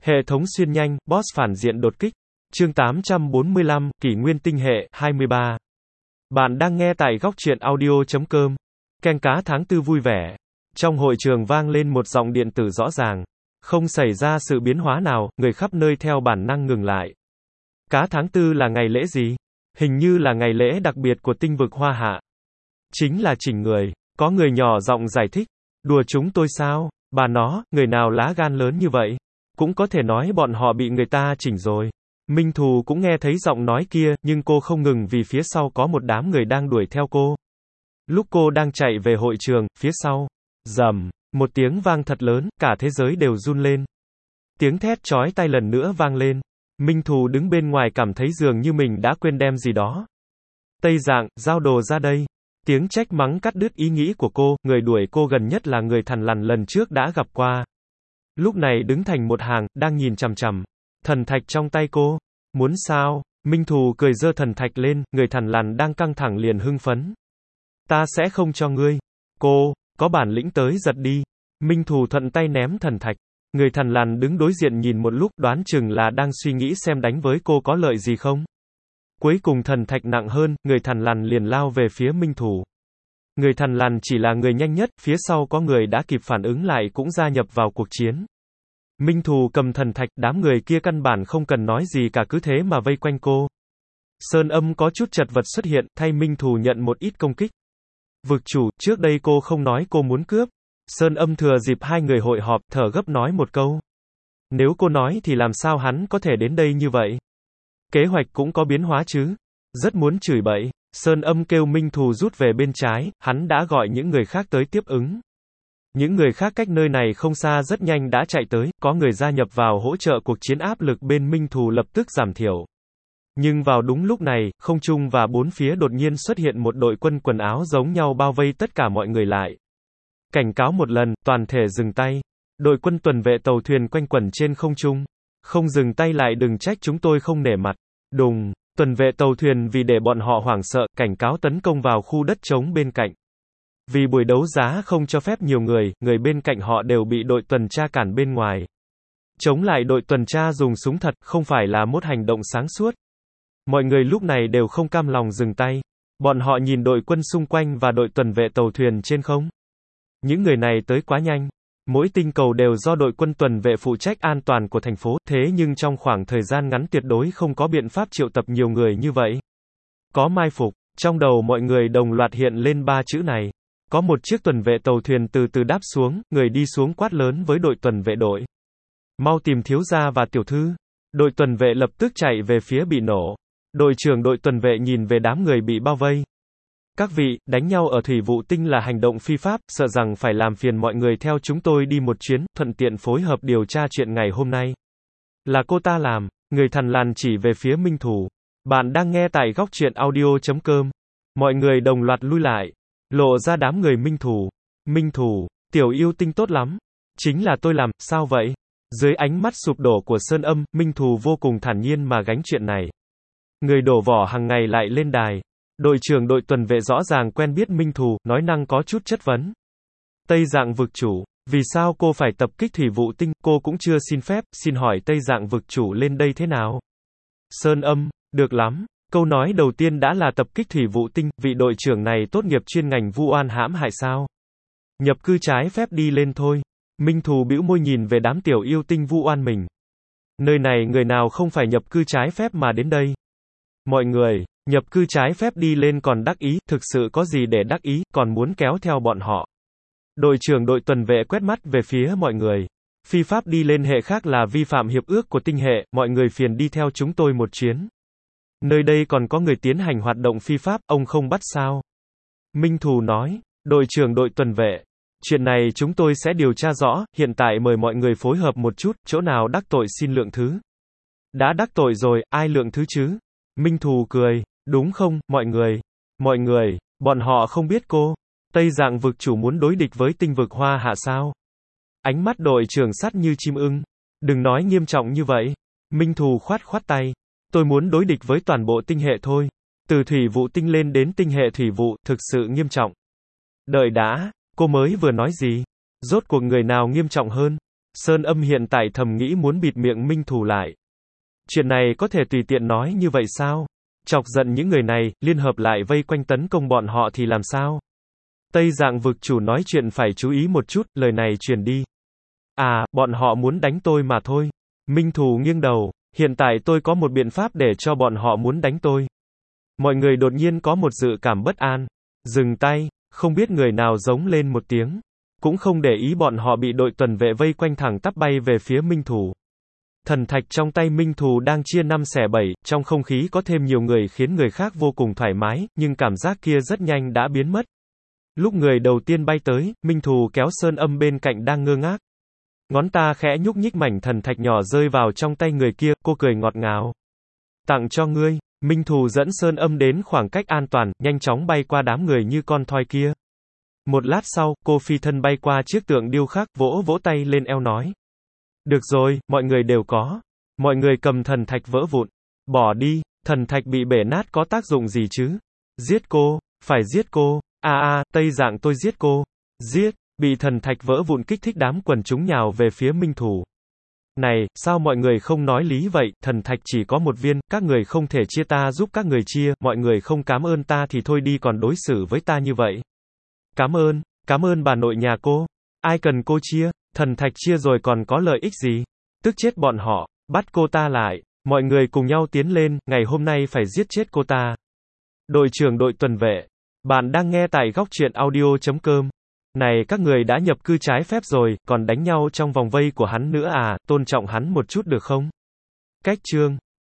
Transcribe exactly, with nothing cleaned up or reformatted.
Hệ thống xuyên nhanh, boss phản diện đột kích. Chương tám trăm bốn mươi lăm, Kỷ nguyên tinh hệ, hai mươi ba. Bạn đang nghe tại góc truyện audio chấm com. Ken cá tháng tư vui vẻ. Trong hội trường vang lên một giọng điện tử rõ ràng. Không xảy ra sự biến hóa nào, người khắp nơi theo bản năng ngừng lại. Cá tháng tư là ngày lễ gì? Hình như là ngày lễ đặc biệt của tinh vực Hoa Hạ. Chính là chỉnh người. Có người nhỏ giọng giải thích. Đùa chúng tôi sao? Bà nó, người nào lá gan lớn như vậy? Cũng có thể nói bọn họ bị người ta chỉnh rồi. Minh Thù cũng nghe thấy giọng nói kia, nhưng cô không ngừng vì phía sau có một đám người đang đuổi theo cô. Lúc cô đang chạy về hội trường, phía sau, rầm, một tiếng vang thật lớn, cả thế giới đều run lên. Tiếng thét chói tai lần nữa vang lên. Minh Thù đứng bên ngoài cảm thấy dường như mình đã quên đem gì đó. Tây Dạng, giao đồ ra đây. Tiếng trách mắng cắt đứt ý nghĩ của cô, người đuổi cô gần nhất là người thằn lằn lần trước đã gặp qua. Lúc này đứng thành một hàng, đang nhìn chằm chằm thần thạch trong tay cô. Muốn sao? Minh Thù cười giơ thần thạch lên, người thằn lằn đang căng thẳng liền hưng phấn. Ta sẽ không cho ngươi. Cô, có bản lĩnh tới giật đi. Minh Thù thuận tay ném thần thạch. Người thằn lằn đứng đối diện nhìn một lúc, đoán chừng là đang suy nghĩ xem đánh với cô có lợi gì không. Cuối cùng thần thạch nặng hơn, người thằn lằn liền lao về phía Minh Thù. Người thằn lằn chỉ là người nhanh nhất, phía sau có người đã kịp phản ứng lại cũng gia nhập vào cuộc chiến. Minh Thù cầm thần thạch, đám người kia căn bản không cần nói gì cả cứ thế mà vây quanh cô. Sơn Âm có chút chật vật xuất hiện, thay Minh Thù nhận một ít công kích. Vực chủ, trước đây cô không nói cô muốn cướp. Sơn Âm thừa dịp hai người hội họp, thở gấp nói một câu. Nếu cô nói thì làm sao hắn có thể đến đây như vậy? Kế hoạch cũng có biến hóa chứ. Rất muốn chửi bậy. Sơn Âm kêu Minh Thù rút về bên trái, hắn đã gọi những người khác tới tiếp ứng. Những người khác cách nơi này không xa rất nhanh đã chạy tới, có người gia nhập vào hỗ trợ cuộc chiến, áp lực bên Minh Thù lập tức giảm thiểu. Nhưng vào đúng lúc này, không trung và bốn phía đột nhiên xuất hiện một đội quân quần áo giống nhau bao vây tất cả mọi người lại. Cảnh cáo một lần, toàn thể dừng tay. Đội quân tuần vệ tàu thuyền quanh quẩn trên không trung. Không dừng tay lại đừng trách chúng tôi không nể mặt. Đùng, tuần vệ tàu thuyền vì để bọn họ hoảng sợ, cảnh cáo tấn công vào khu đất trống bên cạnh. Vì buổi đấu giá không cho phép nhiều người, người bên cạnh họ đều bị đội tuần tra cản bên ngoài. Chống lại đội tuần tra dùng súng thật, không phải là một hành động sáng suốt. Mọi người lúc này đều không cam lòng dừng tay. Bọn họ nhìn đội quân xung quanh và đội tuần vệ tàu thuyền trên không. Những người này tới quá nhanh. Mỗi tinh cầu đều do đội quân tuần vệ phụ trách an toàn của thành phố, thế nhưng trong khoảng thời gian ngắn tuyệt đối không có biện pháp triệu tập nhiều người như vậy. Có mai phục, trong đầu mọi người đồng loạt hiện lên ba chữ này. Có một chiếc tuần vệ tàu thuyền từ từ đáp xuống, người đi xuống quát lớn với đội tuần vệ đội. Mau tìm thiếu gia và tiểu thư. Đội tuần vệ lập tức chạy về phía bị nổ. Đội trưởng đội tuần vệ nhìn về đám người bị bao vây. Các vị, đánh nhau ở thủy vụ tinh là hành động phi pháp, sợ rằng phải làm phiền mọi người theo chúng tôi đi một chuyến, thuận tiện phối hợp điều tra chuyện ngày hôm nay. Là cô ta làm. Người thằn lằn chỉ về phía Minh Thù. Bạn đang nghe tại góc truyện audio chấm com. Mọi người đồng loạt lui lại. Lộ ra đám người Minh Thù. Minh Thù, tiểu yêu tinh tốt lắm. Chính là tôi làm, sao vậy? Dưới ánh mắt sụp đổ của Sơn Âm, Minh Thù vô cùng thản nhiên mà gánh chuyện này. Người đổ vỏ hàng ngày lại lên đài. Đội trưởng đội tuần vệ rõ ràng quen biết Minh Thù, nói năng có chút chất vấn. Tây Dạng vực chủ, vì sao cô phải tập kích thủy vụ tinh, cô cũng chưa xin phép, xin hỏi Tây Dạng vực chủ lên đây thế nào? Sơn Âm, được lắm. Câu nói đầu tiên đã là tập kích thủy vụ tinh, vị đội trưởng này tốt nghiệp chuyên ngành vu oan hãm hại sao? Nhập cư trái phép đi lên thôi. Minh Thù bĩu môi nhìn về đám tiểu yêu tinh vu oan mình. Nơi này người nào không phải nhập cư trái phép mà đến đây? Mọi người, nhập cư trái phép đi lên còn đắc ý, thực sự có gì để đắc ý, còn muốn kéo theo bọn họ. Đội trưởng đội tuần vệ quét mắt về phía mọi người. Phi pháp đi lên hệ khác là vi phạm hiệp ước của tinh hệ, mọi người phiền đi theo chúng tôi một chuyến. Nơi đây còn có người tiến hành hoạt động phi pháp, ông không bắt sao? Minh Thù nói, đội trưởng đội tuần vệ. Chuyện này chúng tôi sẽ điều tra rõ, hiện tại mời mọi người phối hợp một chút, chỗ nào đắc tội xin lượng thứ. Đã đắc tội rồi, ai lượng thứ chứ? Minh Thù cười, đúng không, mọi người? Mọi người, bọn họ không biết cô. Tây Dạng vực chủ muốn đối địch với tinh vực Hoa Hạ sao? Ánh mắt đội trưởng sắt như chim ưng. Đừng nói nghiêm trọng như vậy. Minh Thù khoát khoát tay. Tôi muốn đối địch với toàn bộ tinh hệ thôi. Từ thủy vụ tinh lên đến tinh hệ thủy vụ, thực sự nghiêm trọng. Đợi đã, cô mới vừa nói gì? Rốt cuộc người nào nghiêm trọng hơn? Sơn Âm hiện tại thầm nghĩ muốn bịt miệng Minh Thù lại. Chuyện này có thể tùy tiện nói như vậy sao? Chọc giận những người này, liên hợp lại vây quanh tấn công bọn họ thì làm sao? Tây Dạng vực chủ nói chuyện phải chú ý một chút, lời này truyền đi. À, bọn họ muốn đánh tôi mà thôi. Minh Thù nghiêng đầu, hiện tại tôi có một biện pháp để cho bọn họ muốn đánh tôi. Mọi người đột nhiên có một dự cảm bất an. Dừng tay, không biết người nào giống lên một tiếng. Cũng không để ý bọn họ bị đội tuần vệ vây quanh thẳng tắp bay về phía Minh Thù. Thần thạch trong tay Minh Thù đang chia năm xẻ bảy, trong không khí có thêm nhiều người khiến người khác vô cùng thoải mái, nhưng cảm giác kia rất nhanh đã biến mất. Lúc người đầu tiên bay tới, Minh Thù kéo Sơn Âm bên cạnh đang ngơ ngác. Ngón ta khẽ nhúc nhích mảnh thần thạch nhỏ rơi vào trong tay người kia, cô cười ngọt ngào. Tặng cho ngươi. Minh Thù dẫn Sơn Âm đến khoảng cách an toàn, nhanh chóng bay qua đám người như con thoi kia. Một lát sau, cô phi thân bay qua chiếc tượng điêu khắc, vỗ vỗ tay lên eo nói. Được rồi, mọi người đều có. Mọi người cầm thần thạch vỡ vụn. Bỏ đi, thần thạch bị bể nát có tác dụng gì chứ? Giết cô, phải giết cô. A a, à, Tây Dạng tôi giết cô. Giết, bị thần thạch vỡ vụn kích thích đám quần chúng nhào về phía Minh Thù. Này, sao mọi người không nói lý vậy, thần thạch chỉ có một viên, các người không thể chia ta giúp các người chia, mọi người không cảm ơn ta thì thôi đi còn đối xử với ta như vậy. Cảm ơn, cảm ơn bà nội nhà cô. Ai cần cô chia, thần thạch chia rồi còn có lợi ích gì? Tức chết bọn họ, bắt cô ta lại, mọi người cùng nhau tiến lên, ngày hôm nay phải giết chết cô ta. Đội trưởng đội tuần vệ, bạn đang nghe tại góc truyện audio chấm com. Này các người đã nhập cư trái phép rồi, còn đánh nhau trong vòng vây của hắn nữa à, tôn trọng hắn một chút được không? Cách chương